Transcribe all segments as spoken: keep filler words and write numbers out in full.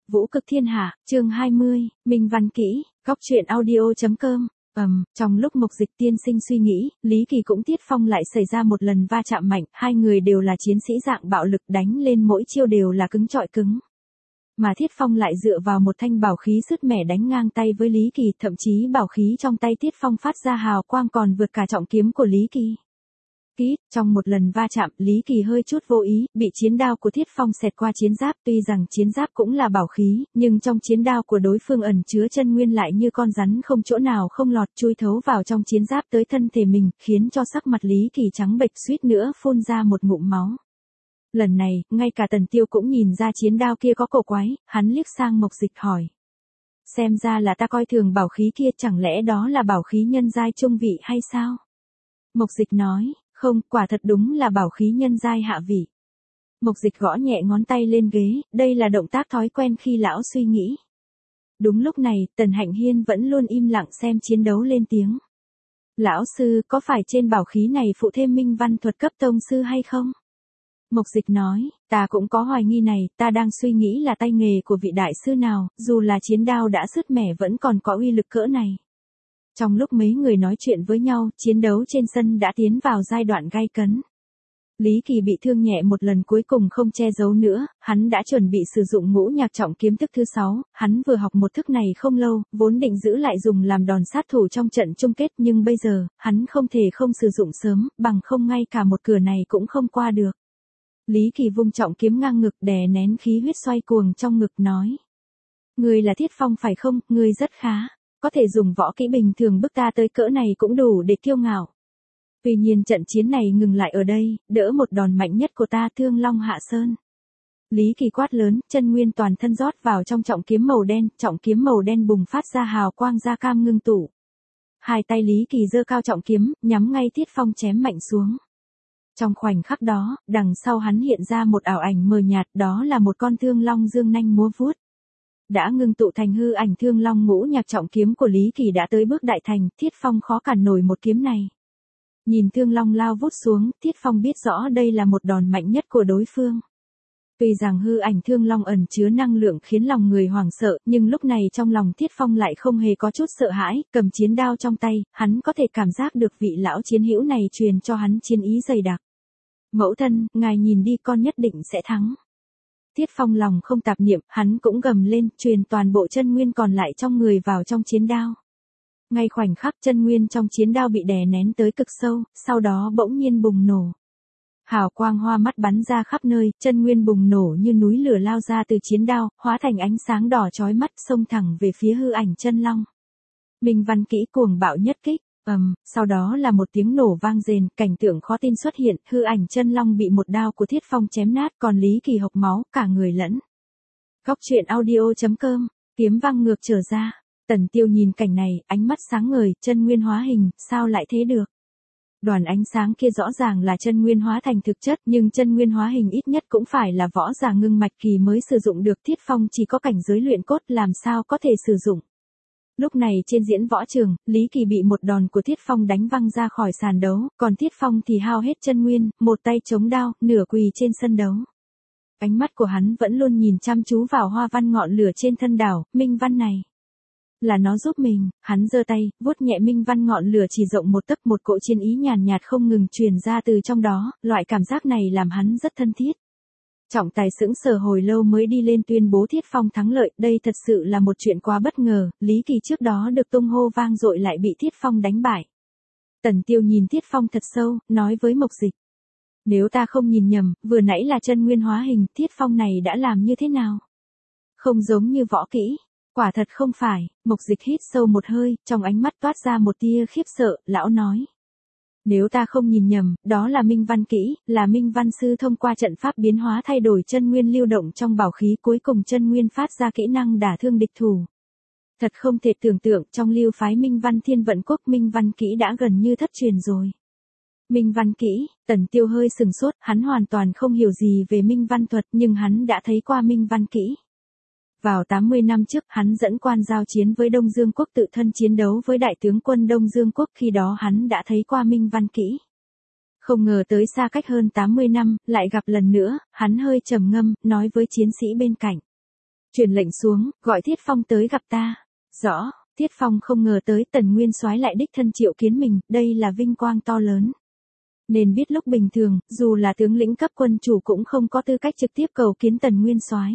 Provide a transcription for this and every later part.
Vũ cực thiên hạ, chương hai mươi, Minh Văn Kỹ, góc truyện audio.com. Ầm, trong lúc Mộc Dịch tiên sinh suy nghĩ, Lý Kỳ cũng Tiết Phong lại xảy ra một lần va chạm mạnh, hai người đều là chiến sĩ dạng bạo lực, đánh lên mỗi chiêu đều là cứng trọi cứng. Mà Tiết Phong lại dựa vào một thanh bảo khí sứt mẻ đánh ngang tay với Lý Kỳ, thậm chí bảo khí trong tay Tiết Phong phát ra hào quang còn vượt cả trọng kiếm của Lý Kỳ. Ký, trong một lần va chạm, Lý Kỳ hơi chút vô ý, bị chiến đao của Tiết Phong xẹt qua chiến giáp, tuy rằng chiến giáp cũng là bảo khí, nhưng trong chiến đao của đối phương ẩn chứa chân nguyên lại như con rắn không chỗ nào không lọt chui thấu vào trong chiến giáp tới thân thể mình, khiến cho sắc mặt Lý Kỳ trắng bệch suýt nữa phun ra một ngụm máu. Lần này, ngay cả Tần Tiêu cũng nhìn ra chiến đao kia có cổ quái, hắn liếc sang Mộc Dịch hỏi. Xem ra là ta coi thường bảo khí kia, chẳng lẽ đó là bảo khí nhân giai trung vị hay sao? Mộc Dịch nói. Không, quả thật đúng là bảo khí nhân giai hạ vị. Mộc Dịch gõ nhẹ ngón tay lên ghế, đây là động tác thói quen khi lão suy nghĩ. Đúng lúc này, Tần Hạnh Hiên vẫn luôn im lặng xem chiến đấu lên tiếng. Lão sư, có phải trên bảo khí này phụ thêm minh văn thuật cấp tông sư hay không? Mộc Dịch nói, ta cũng có hoài nghi này, ta đang suy nghĩ là tay nghề của vị đại sư nào, dù là chiến đao đã sứt mẻ vẫn còn có uy lực cỡ này. Trong lúc mấy người nói chuyện với nhau, chiến đấu trên sân đã tiến vào giai đoạn gay cấn. Lý Kỳ bị thương nhẹ một lần cuối cùng không che giấu nữa, hắn đã chuẩn bị sử dụng ngũ nhạc trọng kiếm thức thứ sáu, hắn vừa học một thức này không lâu, vốn định giữ lại dùng làm đòn sát thủ trong trận chung kết nhưng bây giờ, hắn không thể không sử dụng sớm, bằng không ngay cả một cửa này cũng không qua được. Lý Kỳ vung trọng kiếm ngang ngực đè nén khí huyết xoay cuồng trong ngực nói. Người là Tiết Phong phải không, người rất khá. Có thể dùng võ kỹ bình thường bức ta tới cỡ này cũng đủ để kiêu ngạo. Tuy nhiên trận chiến này ngừng lại ở đây, đỡ một đòn mạnh nhất của ta Thương Long Hạ Sơn. Lý Kỳ quát lớn, chân nguyên toàn thân rót vào trong trọng kiếm màu đen, trọng kiếm màu đen bùng phát ra hào quang da cam ngưng tụ. Hai tay Lý Kỳ giơ cao trọng kiếm, nhắm ngay Tiết Phong chém mạnh xuống. Trong khoảnh khắc đó, đằng sau hắn hiện ra một ảo ảnh mờ nhạt, đó là một con thương long dương nanh múa vuốt. Đã ngưng tụ thành hư ảnh Thương Long ngũ nhạc trọng kiếm của Lý Kỳ đã tới bước đại thành, Tiết Phong khó cản nổi một kiếm này. Nhìn Thương Long lao vút xuống, Tiết Phong biết rõ đây là một đòn mạnh nhất của đối phương. Tuy rằng hư ảnh Thương Long ẩn chứa năng lượng khiến lòng người hoảng sợ, nhưng lúc này trong lòng Tiết Phong lại không hề có chút sợ hãi, cầm chiến đao trong tay, hắn có thể cảm giác được vị lão chiến hữu này truyền cho hắn chiến ý dày đặc. Mẫu thân, ngài nhìn đi, con nhất định sẽ thắng. Tiết Phong lòng không tạp niệm, hắn cũng gầm lên, truyền toàn bộ chân nguyên còn lại trong người vào trong chiến đao. Ngay khoảnh khắc chân nguyên trong chiến đao bị đè nén tới cực sâu, sau đó bỗng nhiên bùng nổ. Hào quang hoa mắt bắn ra khắp nơi, chân nguyên bùng nổ như núi lửa lao ra từ chiến đao, hóa thành ánh sáng đỏ chói mắt xông thẳng về phía hư ảnh chân long. Minh Văn Kỹ cuồng bạo nhất kích. Ầm, um, sau đó là một tiếng nổ vang rền, cảnh tượng khó tin xuất hiện, hư ảnh chân long bị một đao của Tiết Phong chém nát, còn Lý Kỳ hộc máu, cả người lẫn. Góc truyện audio.com, kiếm văng ngược trở ra. Tần Tiêu nhìn cảnh này, ánh mắt sáng ngời, chân nguyên hóa hình, sao lại thế được? Đoàn ánh sáng kia rõ ràng là chân nguyên hóa thành thực chất, nhưng chân nguyên hóa hình ít nhất cũng phải là võ giả ngưng mạch kỳ mới sử dụng được, Tiết Phong chỉ có cảnh giới luyện cốt làm sao có thể sử dụng. Lúc này trên diễn võ trường, Lý Kỳ bị một đòn của Tiết Phong đánh văng ra khỏi sàn đấu, còn Tiết Phong thì hao hết chân nguyên, một tay chống đao, nửa quỳ trên sân đấu. Ánh mắt của hắn vẫn luôn nhìn chăm chú vào hoa văn ngọn lửa trên thân đảo, minh văn này. Là nó giúp mình, hắn giơ tay, vuốt nhẹ minh văn ngọn lửa chỉ rộng một tấc, một cỗ chiến ý nhàn nhạt không ngừng truyền ra từ trong đó, loại cảm giác này làm hắn rất thân thiết. Trọng tài sững sờ hồi lâu mới đi lên tuyên bố Tiết Phong thắng lợi, đây thật sự là một chuyện quá bất ngờ, Lý Kỳ trước đó được tung hô vang dội lại bị Tiết Phong đánh bại. Tần Tiêu nhìn Tiết Phong thật sâu, nói với Mộc Dịch. Nếu ta không nhìn nhầm, vừa nãy là chân nguyên hóa hình, Tiết Phong này đã làm như thế nào? Không giống như võ kỹ. Quả thật không phải, Mộc Dịch hít sâu một hơi, trong ánh mắt toát ra một tia khiếp sợ, lão nói. Nếu ta không nhìn nhầm, đó là Minh Văn Kỹ, là Minh Văn Sư thông qua trận pháp biến hóa thay đổi chân nguyên lưu động trong bảo khí, cuối cùng chân nguyên phát ra kỹ năng đả thương địch thủ. Thật không thể tưởng tượng, trong lưu phái Minh Văn Thiên Vận Quốc Minh Văn Kỹ đã gần như thất truyền rồi. Minh Văn Kỹ, Tần Tiêu hơi sừng sốt, hắn hoàn toàn không hiểu gì về Minh Văn thuật nhưng hắn đã thấy qua Minh Văn Kỹ. Vào tám mươi năm trước, hắn dẫn quan giao chiến với Đông Dương Quốc, tự thân chiến đấu với đại tướng quân Đông Dương Quốc, khi đó hắn đã thấy qua Minh Văn Kỹ. Không ngờ tới xa cách hơn tám mươi năm, lại gặp lần nữa, hắn hơi trầm ngâm, nói với chiến sĩ bên cạnh. Truyền lệnh xuống, gọi Thiết Phong tới gặp ta. Rõ, Thiết Phong không ngờ tới Tần Nguyên Soái lại đích thân triệu kiến mình, đây là vinh quang to lớn. Nên biết lúc bình thường, dù là tướng lĩnh cấp quân chủ cũng không có tư cách trực tiếp cầu kiến Tần Nguyên Soái.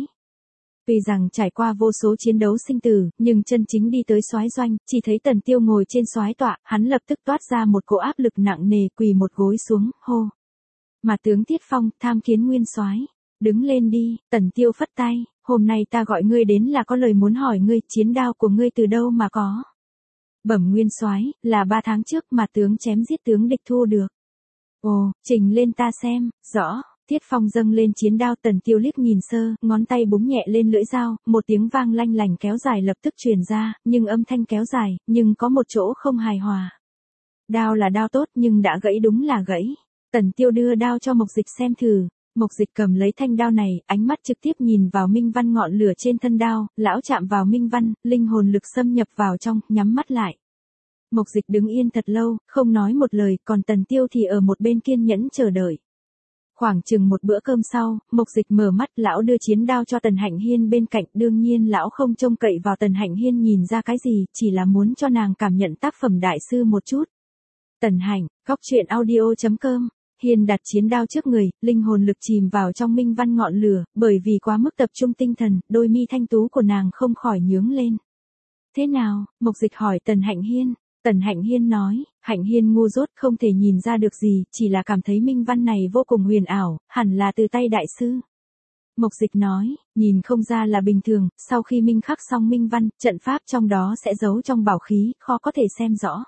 Vì rằng trải qua vô số chiến đấu sinh tử, nhưng chân chính đi tới soái doanh, chỉ thấy Tần Tiêu ngồi trên soái tọa, hắn lập tức toát ra một cỗ áp lực nặng nề, quỳ một gối xuống, hô. Mà tướng Thiết Phong, tham kiến Nguyên Soái. Đứng lên đi, Tần Tiêu phất tay, hôm nay ta gọi ngươi đến là có lời muốn hỏi ngươi, chiến đao của ngươi từ đâu mà có. Bẩm Nguyên Soái, là ba tháng trước mà tướng chém giết tướng địch thu được. Ồ, trình lên ta xem, rõ. Thiết Phong dâng lên chiến đao, Tần Tiêu liếc nhìn sơ, ngón tay búng nhẹ lên lưỡi dao, một tiếng vang lanh lành kéo dài lập tức truyền ra, nhưng âm thanh kéo dài, nhưng có một chỗ không hài hòa. Đao là đao tốt nhưng đã gãy, đúng là gãy. Tần Tiêu đưa đao cho Mộc Dịch xem thử. Mộc Dịch cầm lấy thanh đao này, ánh mắt trực tiếp nhìn vào minh văn ngọn lửa trên thân đao, lão chạm vào minh văn, linh hồn lực xâm nhập vào trong, nhắm mắt lại. Mộc Dịch đứng yên thật lâu, không nói một lời, còn Tần Tiêu thì ở một bên kiên nhẫn chờ đợi. Khoảng chừng một bữa cơm sau, Mộc Dịch mở mắt, lão đưa chiến đao cho Tần Hạnh Hiên bên cạnh, đương nhiên lão không trông cậy vào Tần Hạnh Hiên nhìn ra cái gì, chỉ là muốn cho nàng cảm nhận tác phẩm đại sư một chút. Tần Hạnh, góc truyện audio chấm com. Hiên đặt chiến đao trước người, linh hồn lực chìm vào trong minh văn ngọn lửa, bởi vì quá mức tập trung tinh thần, đôi mi thanh tú của nàng không khỏi nhướng lên. Thế nào? Mộc Dịch hỏi Tần Hạnh Hiên. Tần Hạnh Hiên nói, Hạnh Hiên ngu dốt không thể nhìn ra được gì, chỉ là cảm thấy minh văn này vô cùng huyền ảo, hẳn là từ tay đại sư. Mộc Dịch nói, nhìn không ra là bình thường, sau khi minh khắc xong minh văn, trận pháp trong đó sẽ giấu trong bảo khí, khó có thể xem rõ.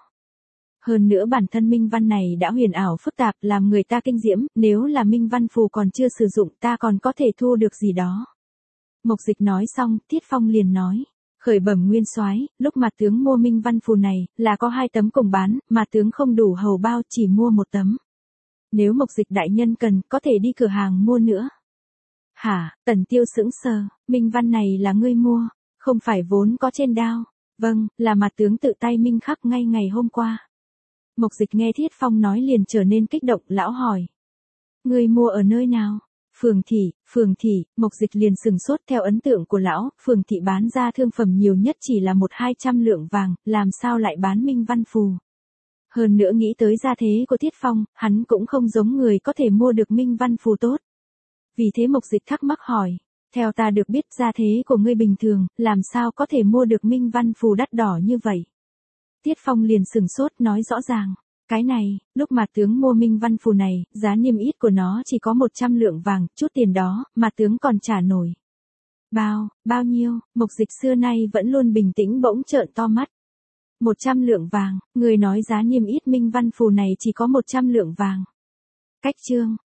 Hơn nữa bản thân minh văn này đã huyền ảo phức tạp, làm người ta kinh diễm, nếu là minh văn phù còn chưa sử dụng ta còn có thể thu được gì đó. Mộc Dịch nói xong, Thiết Phong liền nói. Khởi bẩm Nguyên Soái, lúc mà tướng mua minh văn phù này, là có hai tấm cùng bán, mà tướng không đủ hầu bao, chỉ mua một tấm. Nếu Mộc Dịch đại nhân cần, có thể đi cửa hàng mua nữa. Hả? Tần Tiêu sững sờ, minh văn này là ngươi mua, không phải vốn có trên đao. Vâng, là mà tướng tự tay minh khắc ngay ngày hôm qua. Mộc Dịch nghe Thiết Phong nói liền trở nên kích động, lão hỏi. Ngươi mua ở nơi nào? Phường thị, Phường thị, Mộc Dịch liền sừng sốt, theo ấn tượng của lão, Phường thị bán ra thương phẩm nhiều nhất chỉ là một hai trăm lượng vàng, làm sao lại bán minh văn phù. Hơn nữa nghĩ tới gia thế của Thiết Phong, hắn cũng không giống người có thể mua được minh văn phù tốt. Vì thế Mộc Dịch thắc mắc hỏi, theo ta được biết gia thế của ngươi bình thường, làm sao có thể mua được minh văn phù đắt đỏ như vậy. Thiết Phong liền sừng sốt nói rõ ràng. Cái này, lúc mà tướng mua minh văn phù này, giá niêm yết của nó chỉ có một trăm lượng vàng, chút tiền đó, mà tướng còn trả nổi. Bao, bao nhiêu? Mộc Dịch xưa nay vẫn luôn bình tĩnh bỗng trợn to mắt. một trăm lượng vàng, người nói giá niêm yết minh văn phù này chỉ có một trăm lượng vàng. Cách chương.